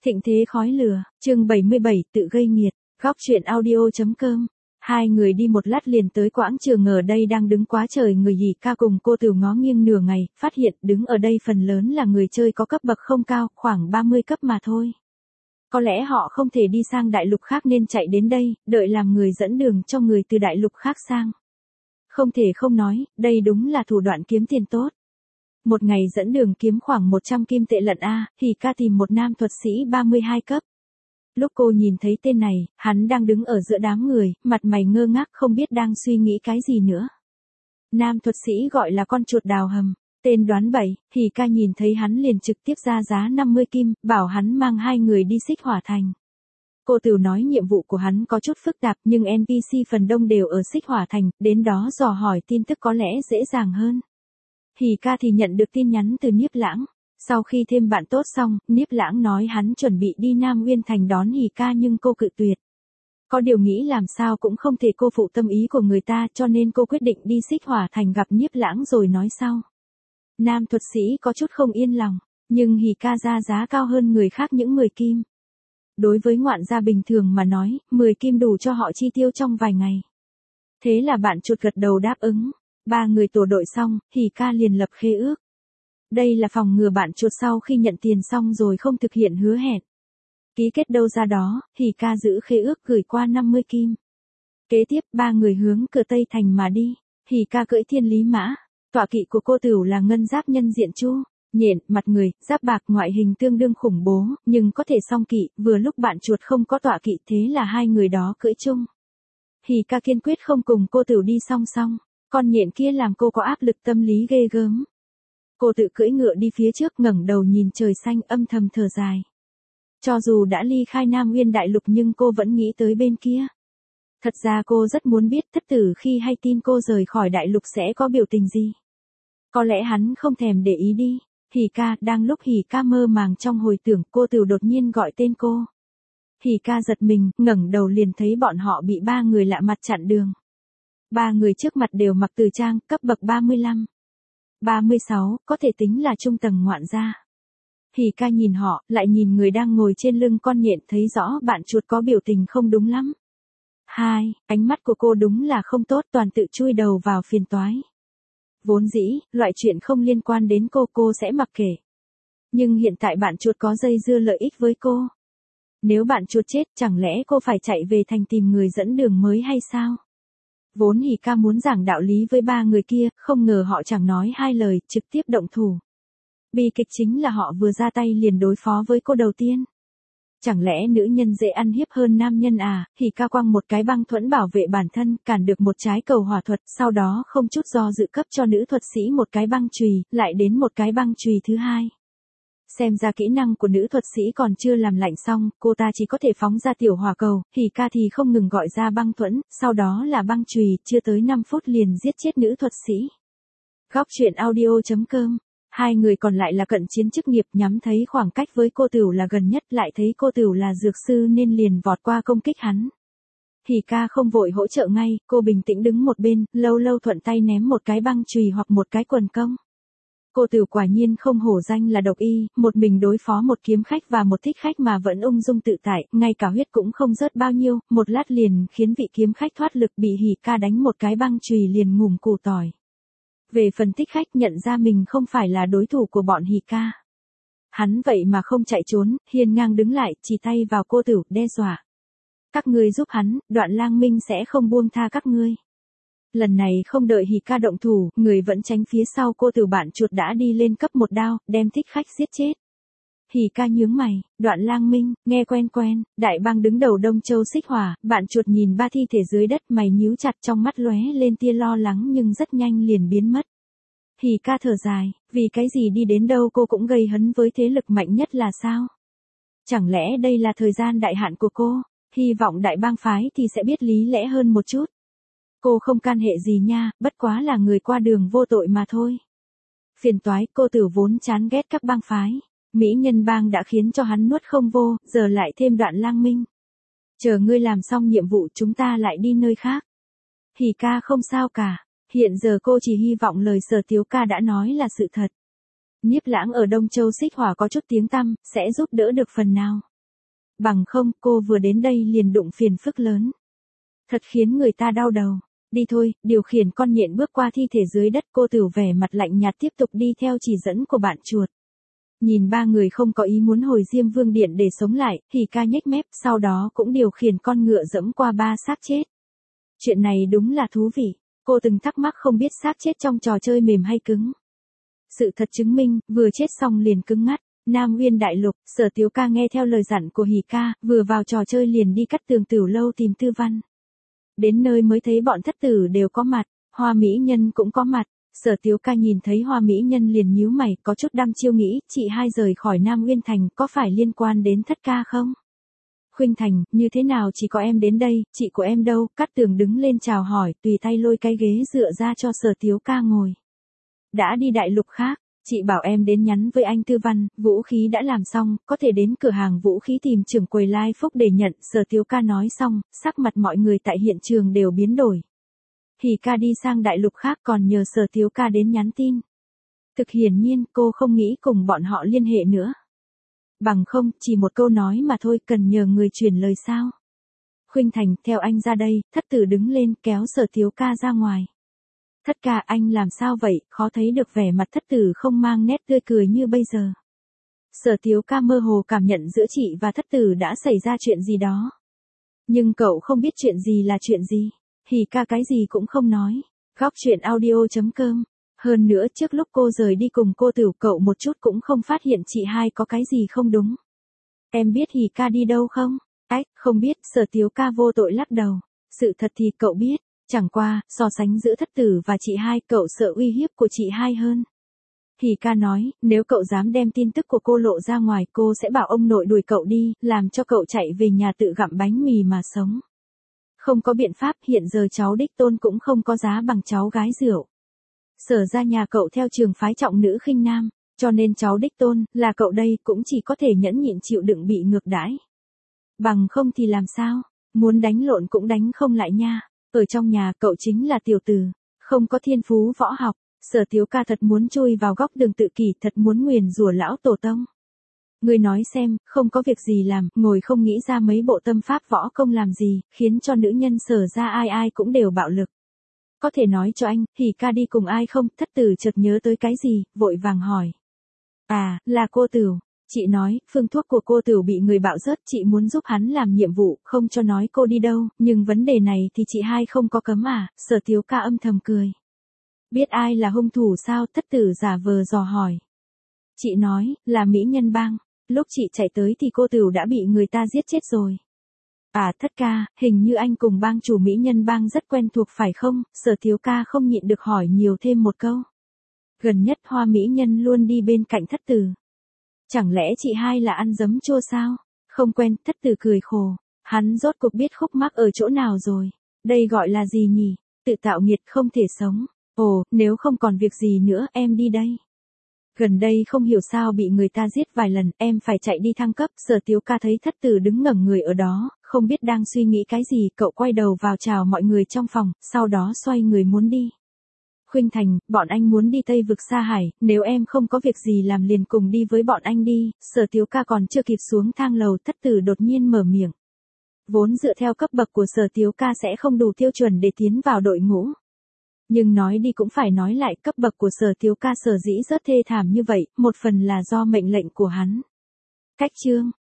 Thịnh thế khói lửa, chương 77 tự gây nghiệt, góc truyện audio.com. Hai người đi một lát liền tới quảng trường, ở đây đang đứng quá trời người. Hỉ ca cùng cô Tửu ngó nghiêng nửa ngày, phát hiện đứng ở đây phần lớn là người chơi có cấp bậc không cao, khoảng 30 cấp mà thôi. Có lẽ họ không thể đi sang đại lục khác nên chạy đến đây, đợi làm người dẫn đường cho người từ đại lục khác sang. Không thể không nói, đây đúng là thủ đoạn kiếm tiền tốt. Một ngày dẫn đường kiếm khoảng 100 kim tệ lận a. Hỉ ca tìm một nam thuật sĩ 32 cấp. Lúc cô nhìn thấy tên này, hắn đang đứng ở giữa đám người, mặt mày ngơ ngác không biết đang suy nghĩ cái gì nữa. Nam thuật sĩ gọi là con chuột đào hầm, tên đoán bậy. Hỉ ca nhìn thấy hắn liền trực tiếp ra giá 50 kim, bảo hắn mang hai người đi Xích Hỏa Thành. Cô Tửu nói nhiệm vụ của hắn có chút phức tạp nhưng NPC phần đông đều ở Xích Hỏa Thành, đến đó dò hỏi tin tức có lẽ dễ dàng hơn. Hỉ ca thì nhận được tin nhắn từ Niếp Lãng. Sau khi thêm bạn tốt xong, Niếp Lãng nói hắn chuẩn bị đi Nam Uyên Thành đón Hỉ ca nhưng cô cự tuyệt. Có điều nghĩ làm sao cũng không thể cô phụ tâm ý của người ta cho nên cô quyết định đi Xích Hỏa Thành gặp Niếp Lãng rồi nói sau. Nam thuật sĩ có chút không yên lòng, nhưng Hỉ ca ra giá cao hơn người khác những 10 kim. Đối với ngoạn gia bình thường mà nói, 10 kim đủ cho họ chi tiêu trong vài ngày. Thế là bạn chuột gật đầu đáp ứng. Ba người tổ đội xong, Hỉ ca liền lập khế ước. Đây là phòng ngừa bạn chuột sau khi nhận tiền xong rồi không thực hiện hứa hẹn. Ký kết đâu ra đó, Hỉ ca giữ khế ước gửi qua 50 kim. Kế tiếp ba người hướng cửa Tây Thành mà đi. Hỉ ca cưỡi thiên lý mã. Tọa kỵ của cô Tửu là ngân giáp nhân diện chu, nhện, mặt người, giáp bạc, ngoại hình tương đương khủng bố, nhưng có thể song kỵ. Vừa lúc bạn chuột không có tọa kỵ thế là hai người đó cưỡi chung. Hỉ ca kiên quyết không cùng cô Tửu đi song song. Con nhện kia làm cô có áp lực tâm lý ghê gớm. Cô tự cưỡi ngựa đi phía trước ngẩng đầu nhìn trời xanh âm thầm thở dài. Cho dù đã ly khai Nam Uyên Đại Lục nhưng cô vẫn nghĩ tới bên kia. Thật ra cô rất muốn biết thất tử khi hay tin cô rời khỏi Đại Lục sẽ có biểu tình gì. Có lẽ hắn không thèm để ý đi. Hỉ ca, đang lúc Hỉ ca mơ màng trong hồi tưởng cô Tửu đột nhiên gọi tên cô. Hỉ ca giật mình, ngẩng đầu liền thấy bọn họ bị ba người lạ mặt chặn đường. Ba người trước mặt đều mặc từ trang, cấp bậc 35. 36, có thể tính là trung tầng ngoạn gia. Hỉ ca nhìn họ, lại nhìn người đang ngồi trên lưng con nhện thấy rõ bạn chuột có biểu tình không đúng lắm. Ánh mắt của cô đúng là không tốt toàn tự chui đầu vào phiền toái. Vốn dĩ, loại chuyện không liên quan đến cô sẽ mặc kệ. Nhưng hiện tại bạn chuột có dây dưa lợi ích với cô. Nếu bạn chuột chết chẳng lẽ cô phải chạy về thành tìm người dẫn đường mới hay sao? Vốn Hỉ ca muốn giảng đạo lý với ba người kia, không ngờ họ chẳng nói hai lời, trực tiếp động thủ. Bi kịch chính là họ vừa ra tay liền đối phó với cô đầu tiên. Chẳng lẽ nữ nhân dễ ăn hiếp hơn nam nhân à? Hỉ ca quăng một cái băng thuẫn bảo vệ bản thân, cản được một trái cầu hỏa thuật, sau đó không chút do dự cấp cho nữ thuật sĩ một cái băng chùy, lại đến một cái băng chùy thứ hai. Xem ra kỹ năng của nữ thuật sĩ còn chưa làm lạnh xong, cô ta chỉ có thể phóng ra tiểu hỏa cầu, Hỉ ca thì không ngừng gọi ra băng thuẫn, sau đó là băng chùy, chưa tới 5 phút liền giết chết nữ thuật sĩ. Góc truyện audio.com. Hai người còn lại là cận chiến chức nghiệp, nhắm thấy khoảng cách với cô Tửu là gần nhất, lại thấy cô Tửu là dược sư nên liền vọt qua công kích hắn. Hỉ ca không vội hỗ trợ ngay, cô bình tĩnh đứng một bên, lâu lâu thuận tay ném một cái băng chùy hoặc một cái quần công. Cô Tửu quả nhiên không hổ danh là độc y, một mình đối phó một kiếm khách và một thích khách mà vẫn ung dung tự tại, ngay cả huyết cũng không rớt bao nhiêu, một lát liền khiến vị kiếm khách thoát lực, bị Hỉ ca đánh một cái băng chùy liền ngủm củ tỏi. Về phần thích khách nhận ra mình không phải là đối thủ của bọn Hỉ ca. Hắn vậy mà không chạy trốn, hiên ngang đứng lại, chỉ tay vào cô Tửu, đe dọa. Các ngươi giúp hắn, Đoạn Lang Minh sẽ không buông tha các ngươi. Lần này không đợi Hỉ ca động thủ, người vẫn tránh phía sau cô Tửu, bạn chuột đã đi lên cấp một đao, đem thích khách giết chết. Hỉ ca nhướng mày, Đoạn Lang Minh, nghe quen quen, đại bang đứng đầu Đông Châu Xích Hỏa, bạn chuột nhìn ba thi thể dưới đất, mày nhíu chặt, trong mắt lóe lên tia lo lắng nhưng rất nhanh liền biến mất. Hỉ ca thở dài, vì cái gì đi đến đâu cô cũng gây hấn với thế lực mạnh nhất là sao? Chẳng lẽ đây là thời gian đại hạn của cô? Hy vọng đại bang phái thì sẽ biết lý lẽ hơn một chút. Cô không can hệ gì nha, bất quá là người qua đường vô tội mà thôi. Phiền toái, cô Tửu vốn chán ghét các bang phái. Mỹ nhân bang đã khiến cho hắn nuốt không vô, giờ lại thêm Đoạn Lang Minh. Chờ ngươi làm xong nhiệm vụ chúng ta lại đi nơi khác. Hỉ ca không sao cả, hiện giờ cô chỉ hy vọng lời Sở Tiếu ca đã nói là sự thật. Niếp Lãng ở Đông Châu Xích Hỏa có chút tiếng tăm, sẽ giúp đỡ được phần nào. Bằng không cô vừa đến đây liền đụng phiền phức lớn. Thật khiến người ta đau đầu. Đi thôi, điều khiển con nhện bước qua thi thể dưới đất, cô Tửu vẻ mặt lạnh nhạt tiếp tục đi theo chỉ dẫn của bạn chuột. Nhìn ba người không có ý muốn hồi Diêm Vương Điện để sống lại, Hỉ Ca nhếch mép, sau đó cũng điều khiển con ngựa dẫm qua ba xác chết. Chuyện này đúng là thú vị, cô từng thắc mắc không biết xác chết trong trò chơi mềm hay cứng. Sự thật chứng minh, vừa chết xong liền cứng ngắt. Nam Uyên Đại Lục, Sở Tiếu Ca nghe theo lời dặn của Hỉ Ca, vừa vào trò chơi liền đi cắt tường Tửu lâu tìm Tư Văn. Đến nơi mới thấy bọn thất tử đều có mặt, Hoa Mỹ Nhân cũng có mặt. Sở Tiếu Ca nhìn thấy Hoa Mỹ Nhân liền nhíu mày, có chút đăm chiêu nghĩ, chị hai rời khỏi Nam Uyên Thành, có phải liên quan đến Thất Ca không? Khuynh Thành, như thế nào chỉ có em đến đây, chị của em đâu? Cát Tường đứng lên chào hỏi, tùy tay lôi cái ghế dựa ra cho Sở Tiếu Ca ngồi. Đã đi đại lục khác, chị bảo em đến nhắn với anh Tư Văn, vũ khí đã làm xong, có thể đến cửa hàng vũ khí tìm trưởng quầy Lai Phúc để nhận. Sở Tiếu Ca nói xong, sắc mặt mọi người tại hiện trường đều biến đổi. Hỉ Ca đi sang đại lục khác còn nhờ Sở Tiếu Ca đến nhắn tin. Thực hiển nhiên cô không nghĩ cùng bọn họ liên hệ nữa. Bằng không, chỉ một câu nói mà thôi, cần nhờ người truyền lời sao? Khuynh Thành, theo anh ra đây. Thất tử đứng lên kéo Sở Tiếu Ca ra ngoài. Thất ca, anh làm sao vậy? Khó thấy được vẻ mặt thất tử không mang nét tươi cười như bây giờ. Sở Tiếu Ca mơ hồ cảm nhận giữa chị và thất tử đã xảy ra chuyện gì đó. Nhưng cậu không biết chuyện gì là chuyện gì. Hỉ Ca cái gì cũng không nói. Góc truyện audio.com. Hơn nữa trước lúc cô rời đi cùng cô Tửu, cậu một chút cũng không phát hiện chị hai có cái gì không đúng. Em biết Hỉ Ca đi đâu không? Ách, không biết. Sở Tiếu Ca vô tội lắc đầu. Sự thật thì cậu biết. Chẳng qua, so sánh giữa thất tử và chị hai, cậu sợ uy hiếp của chị hai hơn. Hỉ Ca nói, nếu cậu dám đem tin tức của cô lộ ra ngoài, cô sẽ bảo ông nội đuổi cậu đi, làm cho cậu chạy về nhà tự gặm bánh mì mà sống. Không có biện pháp, hiện giờ cháu đích tôn cũng không có giá bằng cháu gái rượu. Sở ra nhà cậu theo trường phái trọng nữ khinh nam, cho nên cháu đích tôn, là cậu đây, cũng chỉ có thể nhẫn nhịn chịu đựng bị ngược đãi. Bằng không thì làm sao, muốn đánh lộn cũng đánh không lại nha. Ở trong nhà cậu chính là tiểu tử, không có thiên phú võ học. Sở Tiếu Ca thật muốn chui vào góc đường tự kỷ, thật muốn nguyền rủa lão tổ tông. Người nói xem, không có việc gì làm, ngồi không nghĩ ra mấy bộ tâm pháp võ công làm gì, khiến cho nữ nhân Sở ra ai ai cũng đều bạo lực. Có thể nói cho anh, Hỉ Ca đi cùng ai không? Thất tử chợt nhớ tới cái gì, vội vàng hỏi. À, là cô Tửu. Chị nói, phương thuốc của cô Tửu bị người bạo rớt, chị muốn giúp hắn làm nhiệm vụ, không cho nói cô đi đâu, nhưng vấn đề này thì chị hai không có cấm à? Sở Tiếu Ca âm thầm cười. Biết ai là hung thủ sao? Thất tử giả vờ dò hỏi. Chị nói, là Mỹ Nhân Bang. Lúc chị chạy tới thì cô Tửu đã bị người ta giết chết rồi. À thất ca, hình như anh cùng bang chủ Mỹ Nhân Bang rất quen thuộc phải không? Sở Tiếu Ca không nhịn được hỏi nhiều thêm một câu. Gần nhất Hoa Mỹ Nhân luôn đi bên cạnh thất tử. Chẳng lẽ chị hai là ăn giấm chua sao? Không quen, thất tử cười khổ. Hắn rốt cuộc biết khúc mắc ở chỗ nào rồi. Đây gọi là gì nhỉ? Tự tạo nghiệt không thể sống. Ồ, nếu không còn việc gì nữa, em đi đây. Gần đây không hiểu sao bị người ta giết vài lần, em phải chạy đi thăng cấp. Sở Tiếu Ca thấy thất tử đứng ngẩn người ở đó, không biết đang suy nghĩ cái gì, cậu quay đầu vào chào mọi người trong phòng, sau đó xoay người muốn đi. Khuynh Thành, bọn anh muốn đi Tây Vực Sa Hải, nếu em không có việc gì làm liền cùng đi với bọn anh đi. Sở Tiếu Ca còn chưa kịp xuống thang lầu, thất tử đột nhiên mở miệng. Vốn dựa theo cấp bậc của Sở Tiếu Ca sẽ không đủ tiêu chuẩn để tiến vào đội ngũ. Nhưng nói đi cũng phải nói lại, cấp bậc của Sở Tiếu Ca sở dĩ rất thê thảm như vậy, một phần là do mệnh lệnh của hắn. Cách chương